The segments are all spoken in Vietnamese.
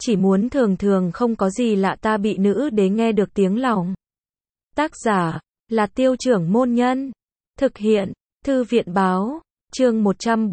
chỉ muốn thường thường không có gì lạ ta bị nữ đế nghe được tiếng lòng. Tác giả là Tiêu Trưởng Môn Nhân. Thực hiện Thư viện Báo. Chương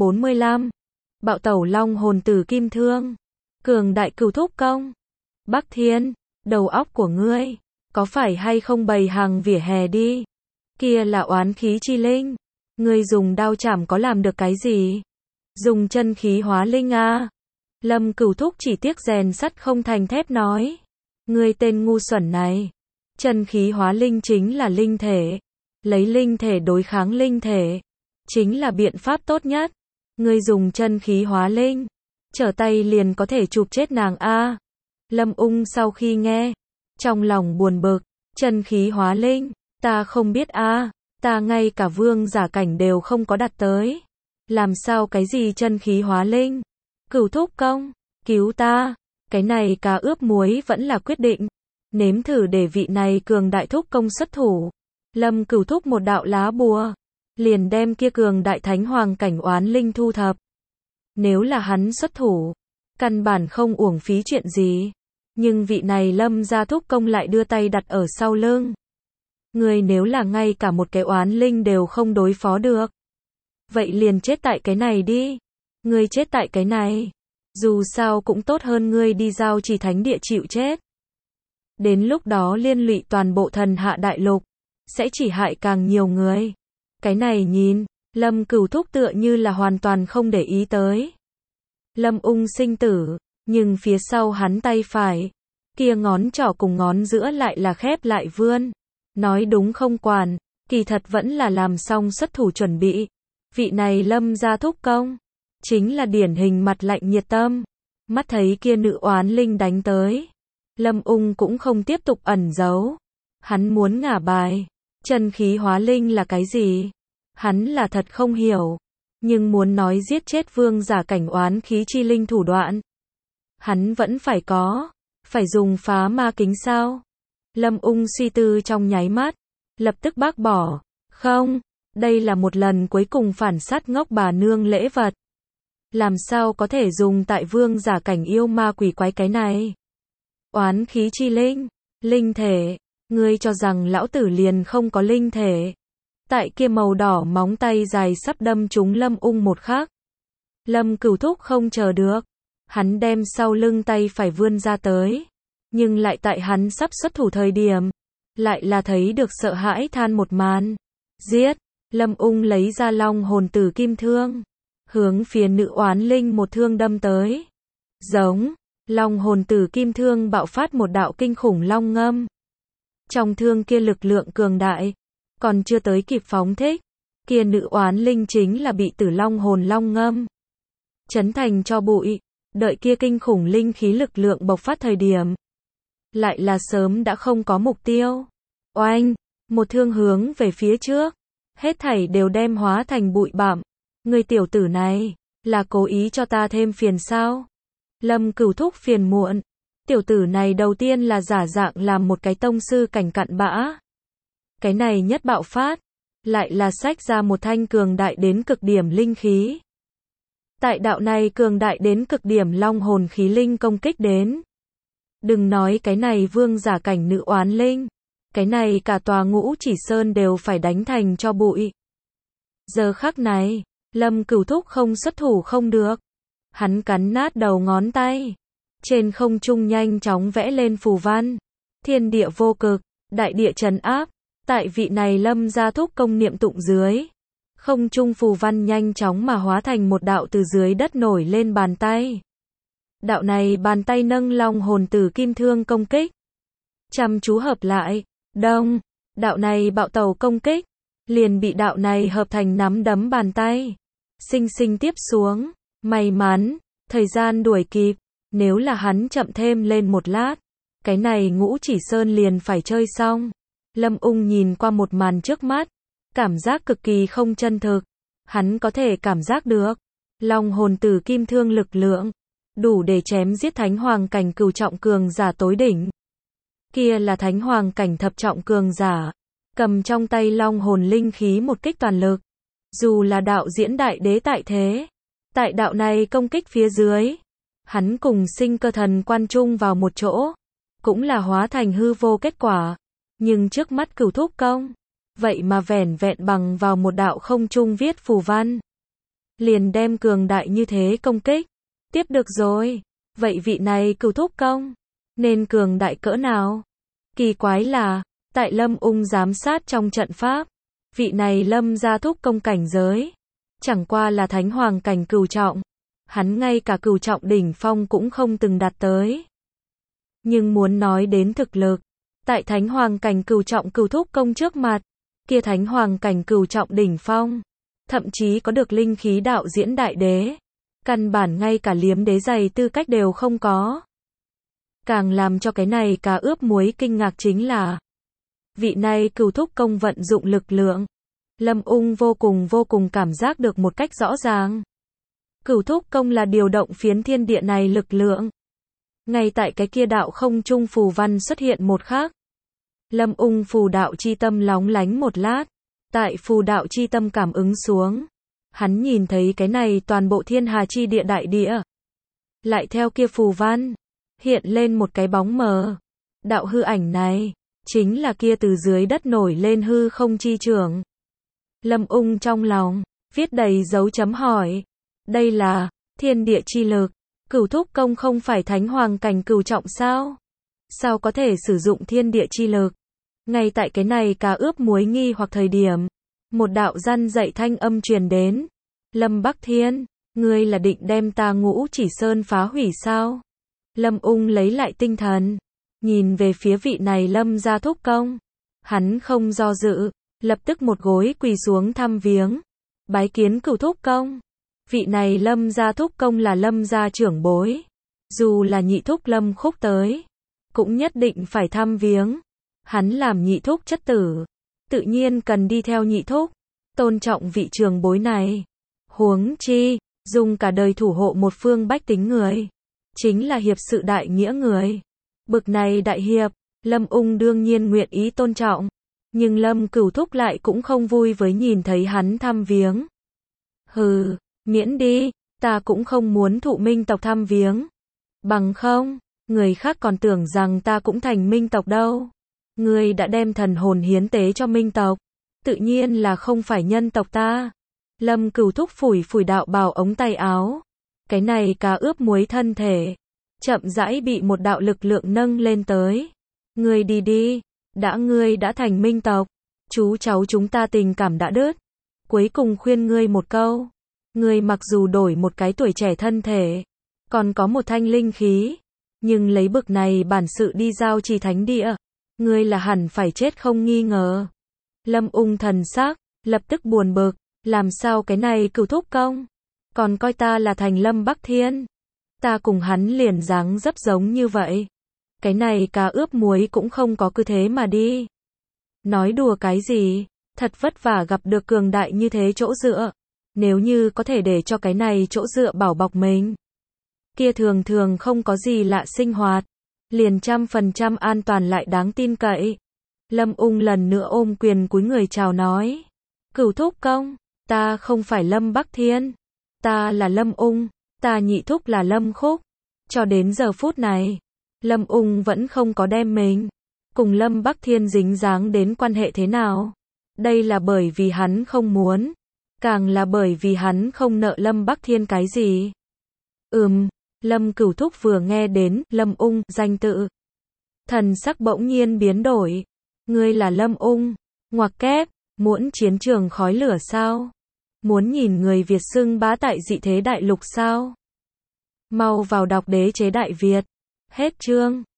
145. Bạo tẩu long hồn tử kim thương. Cường đại cửu thúc công. Bắc Thiên, đầu óc của ngươi có phải hay không bày hàng vỉa hè đi? Kia là oán khí chi linh. Ngươi dùng đao chảm có làm được cái gì? Dùng chân khí hóa linh à? Lâm Cửu Thúc chỉ tiếc rèn sắt không thành thép nói. Ngươi tên ngu xuẩn này. Chân khí hóa linh chính là linh thể. Lấy linh thể đối kháng linh thể. Chính là biện pháp tốt nhất. Ngươi dùng chân khí hóa linh. Trở tay liền có thể chụp chết nàng a. Lâm Ung sau khi nghe. Trong lòng buồn bực. Chân khí hóa linh. Ta không biết a. Ta ngay cả vương giả cảnh đều không có đặt tới. Làm sao cái gì chân khí hóa linh? Cửu thúc công, cứu ta. Cái này cá ướp muối vẫn là quyết định. Nếm thử để vị này cường đại thúc công xuất thủ. Lâm Cửu Thúc một đạo lá bùa. Liền đem kia cường đại thánh hoàng cảnh oán linh thu thập. Nếu là hắn xuất thủ, căn bản không uổng phí chuyện gì. Nhưng vị này Lâm gia thúc công lại đưa tay đặt ở sau lưng. Người nếu là ngay cả một cái oán linh đều không đối phó được. Vậy liền chết tại cái này đi. Ngươi chết tại cái này. Dù sao cũng tốt hơn ngươi đi giao trì thánh địa chịu chết. Đến lúc đó liên lụy toàn bộ thần hạ đại lục. Sẽ chỉ hại càng nhiều người. Cái này nhìn, Lâm Cửu Thúc tựa như là hoàn toàn không để ý tới. Lâm Ung sinh tử, nhưng phía sau hắn tay phải. Kia ngón trỏ cùng ngón giữa lại là khép lại vươn. Nói đúng không quản, kỳ thật vẫn là làm xong xuất thủ chuẩn bị. Vị này Lâm gia thúc công. Chính là điển hình mặt lạnh nhiệt tâm. Mắt thấy kia nữ oán linh đánh tới. Lâm Ung cũng không tiếp tục ẩn giấu. Hắn muốn ngả bài. Chân khí hóa linh là cái gì? Hắn là thật không hiểu. Nhưng muốn nói giết chết vương giả cảnh oán khí chi linh thủ đoạn. Hắn vẫn phải có. Phải dùng phá ma kính sao? Lâm Ung suy tư trong nháy mắt. Lập tức bác bỏ. Không. Đây là một lần cuối cùng phản sát ngốc bà nương lễ vật. Làm sao có thể dùng tại vương giả cảnh yêu ma quỷ quái cái này? Oán khí chi linh, linh thể, ngươi cho rằng lão tử liền không có linh thể. Tại kia màu đỏ móng tay dài sắp đâm trúng Lâm Ung một khắc. Lâm Cửu Thúc không chờ được. Hắn đem sau lưng tay phải vươn ra tới. Nhưng lại tại hắn sắp xuất thủ thời điểm. Lại là thấy được sợ hãi than một màn. Giết! Lâm Ung lấy ra long hồn tử kim thương. Hướng phía nữ oán linh một thương đâm tới. Giống, long hồn tử kim thương bạo phát một đạo kinh khủng long ngâm. Trong thương kia lực lượng cường đại. Còn chưa tới kịp phóng thích. Kia nữ oán linh chính là bị tử long hồn long ngâm. Chấn thành cho bụi. Đợi kia kinh khủng linh khí lực lượng bộc phát thời điểm. Lại là sớm đã không có mục tiêu. Oanh, một thương hướng về phía trước. Hết thảy đều đem hóa thành bụi bặm. Người tiểu tử này, là cố ý cho ta thêm phiền sao? Lâm Cửu Thúc phiền muộn. Tiểu tử này đầu tiên là giả dạng làm một cái tông sư cảnh cặn bã. Cái này nhất bạo phát. Lại là xách ra một thanh cường đại đến cực điểm linh khí. Tại đạo này cường đại đến cực điểm long hồn khí linh công kích đến. Đừng nói cái này vương giả cảnh nữ oán linh. Cái này cả tòa Ngũ Chỉ Sơn đều phải đánh thành cho bụi. Giờ khắc này, Lâm Cửu Thúc không xuất thủ không được. Hắn cắn nát đầu ngón tay. Trên không trung nhanh chóng vẽ lên phù văn. Thiên địa vô cực, đại địa trấn áp. Tại vị này Lâm gia thúc công niệm tụng dưới. Không trung phù văn nhanh chóng mà hóa thành một đạo từ dưới đất nổi lên bàn tay. Đạo này bàn tay nâng long hồn tử kim thương công kích. Chăm chú hợp lại. Đông, đạo này bạo tẩu công kích, liền bị đạo này hợp thành nắm đấm bàn tay. Sinh sinh tiếp xuống, may mắn, thời gian đuổi kịp, nếu là hắn chậm thêm lên một lát, cái này Ngũ Chỉ Sơn liền phải chơi xong. Lâm Ung nhìn qua một màn trước mắt, cảm giác cực kỳ không chân thực. Hắn có thể cảm giác được, long hồn tử kim thương lực lượng, đủ để chém giết thánh hoàng cảnh cửu trọng cường giả tối đỉnh. Kia là thánh hoàng cảnh thập trọng cường giả, cầm trong tay long hồn linh khí một kích toàn lực. Dù là đạo diễn đại đế tại thế, tại đạo này công kích phía dưới, Hắn cùng sinh cơ thần quan chung vào một chỗ, cũng là hóa thành hư vô kết quả. Nhưng trước mắt Cửu Thúc Công, vậy mà vẻn vẹn bằng vào một đạo không trung viết phù văn, liền đem cường đại như thế công kích. Tiếp được rồi, vậy vị này Cửu Thúc Công, nên cường đại cỡ nào? Kỳ quái là, tại Lâm Ung giám sát trong trận pháp, vị này Lâm gia thúc công cảnh giới, chẳng qua là thánh hoàng cảnh cửu trọng, hắn ngay cả cửu trọng đỉnh phong cũng không từng đạt tới. Nhưng muốn nói đến thực lực, tại thánh hoàng cảnh cửu trọng Cửu Thúc Công trước mặt, kia thánh hoàng cảnh cửu trọng đỉnh phong, thậm chí có được linh khí đạo diễn đại đế, căn bản ngay cả liếm đế giày tư cách đều không có. Càng làm cho cái này cá ướp muối kinh ngạc chính là, vị này Cửu Thúc Công vận dụng lực lượng, Lâm Ung vô cùng cảm giác được một cách rõ ràng. Cửu Thúc Công là điều động phiến thiên địa này lực lượng. Ngay tại cái kia đạo không trung phù văn xuất hiện một khắc, Lâm Ung phù đạo chi tâm lóng lánh một lát, tại phù đạo chi tâm cảm ứng xuống, hắn nhìn thấy cái này toàn bộ thiên hà chi địa đại địa. Lại theo kia phù văn, hiện lên một cái bóng mờ. Đạo hư ảnh này, chính là kia từ dưới đất nổi lên hư không chi trưởng. Lâm Ung trong lòng, viết đầy dấu chấm hỏi. Đây là, thiên địa chi lực. Cửu Thúc Công không phải thánh hoàng cảnh cửu trọng sao? Sao có thể sử dụng thiên địa chi lực? Ngay tại cái này cá ướp muối nghi hoặc thời điểm, một đạo răn dạy thanh âm truyền đến. Lâm Bắc Thiên, ngươi là định đem ta Ngũ Chỉ Sơn phá hủy sao? Lâm Ung lấy lại tinh thần, nhìn về phía vị này Lâm gia thúc công. Hắn không do dự, lập tức một gối quỳ xuống thăm viếng, bái kiến Cửu Thúc Công. Vị này Lâm gia thúc công là Lâm gia trưởng bối, dù là nhị thúc Lâm Khúc tới, cũng nhất định phải thăm viếng. Hắn làm nhị thúc chất tử, tự nhiên cần đi theo nhị thúc, tôn trọng vị trưởng bối này. Huống chi, dùng cả đời thủ hộ một phương bách tính người, chính là hiệp sự đại nghĩa người. Bực này đại hiệp, Lâm Ung đương nhiên nguyện ý tôn trọng, nhưng Lâm Cửu Thúc lại cũng không vui với nhìn thấy hắn thăm viếng. Hừ, miễn đi, ta cũng không muốn thụ minh tộc thăm viếng. Bằng không, người khác còn tưởng rằng ta cũng thành minh tộc đâu. Ngươi đã đem thần hồn hiến tế cho minh tộc, tự nhiên là không phải nhân tộc ta. Lâm Cửu Thúc phủi phủi đạo bào ống tay áo. Cái này cá ướp muối thân thể, chậm rãi bị một đạo lực lượng nâng lên tới. Ngươi đi đi, ngươi đã thành minh tộc, chú cháu chúng ta tình cảm đã đứt. Cuối cùng khuyên ngươi một câu, ngươi mặc dù đổi một cái tuổi trẻ thân thể, còn có một thanh linh khí, nhưng lấy bực này bản sự đi giao trì thánh địa, ngươi là hẳn phải chết không nghi ngờ. Lâm Ung thần sắc lập tức buồn bực, làm sao cái này Cửu Thúc Công còn coi ta là thành Lâm Bắc Thiên? Ta cùng hắn liền dáng dấp giống như vậy. Cái này cá ướp muối cũng không có cứ thế mà đi. Nói đùa cái gì, thật vất vả gặp được cường đại như thế chỗ dựa. Nếu như có thể để cho cái này chỗ dựa bảo bọc mình, kia thường thường không có gì lạ sinh hoạt, liền 100% an toàn lại đáng tin cậy. Lâm Ung lần nữa ôm quyền cúi người chào nói. Cửu Thúc Công, ta không phải Lâm Bắc Thiên, ta là Lâm Ung, ta nhị thúc là Lâm Khúc. Cho đến giờ phút này, Lâm Ung vẫn không có đem mình cùng Lâm Bắc Thiên dính dáng đến quan hệ thế nào. Đây là bởi vì hắn không muốn, càng là bởi vì hắn không nợ Lâm Bắc Thiên cái gì. Lâm Cửu Thúc vừa nghe đến Lâm Ung danh tự, thần sắc bỗng nhiên biến đổi. Ngươi là Lâm Ung, ngoặc kép, muốn chiến trường khói lửa sao? Muốn nhìn người Việt xưng bá tại dị thế đại lục sao? Mau vào đọc Đế chế Đại Việt. Hết chương.